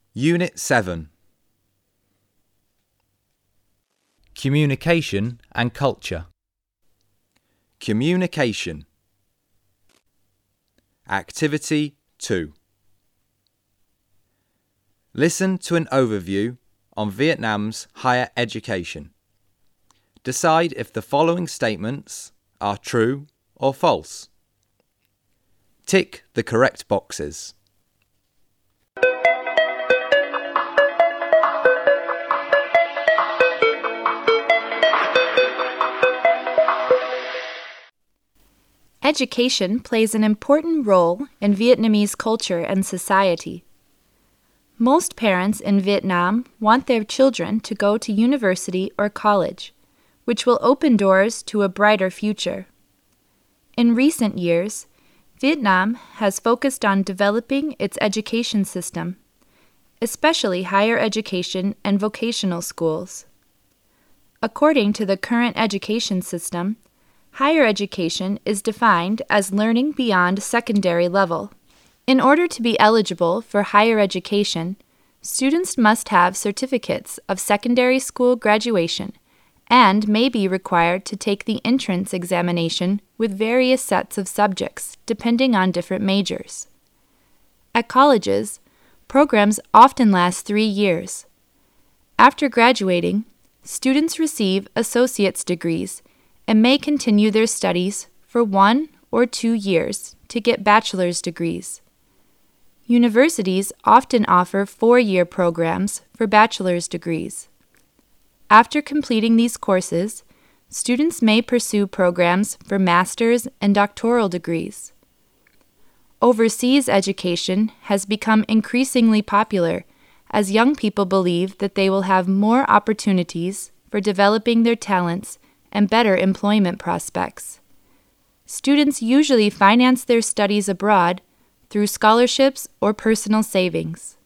Unit 7. Communication and Culture. Communication. Activity 2. Listen to an overview on Vietnam's higher education. Decide if the following statements are true or false. Tick the correct boxes. Education plays an important role in Vietnamese culture and society. Most parents in Vietnam want their children to go to university or college, which will open doors to a brighter future. In recent years, Vietnam has focused on developing its education system, especially higher education and vocational schools. According to the current education system, higher education is defined as learning beyond secondary level. In order to be eligible for higher education, students must have certificates of secondary school graduation and may be required to take the entrance examination with various sets of subjects depending on different majors. At colleges, programs often last 3 years. After graduating, students receive associate's degrees and may continue their studies for 1 or 2 years to get bachelor's degrees. Universities often offer 4-year programs for bachelor's degrees. After completing these courses, students may pursue programs for master's and doctoral degrees. Overseas education has become increasingly popular as young people believe that they will have more opportunities for developing their talents and better employment prospects. Students usually finance their studies abroad through scholarships or personal savings.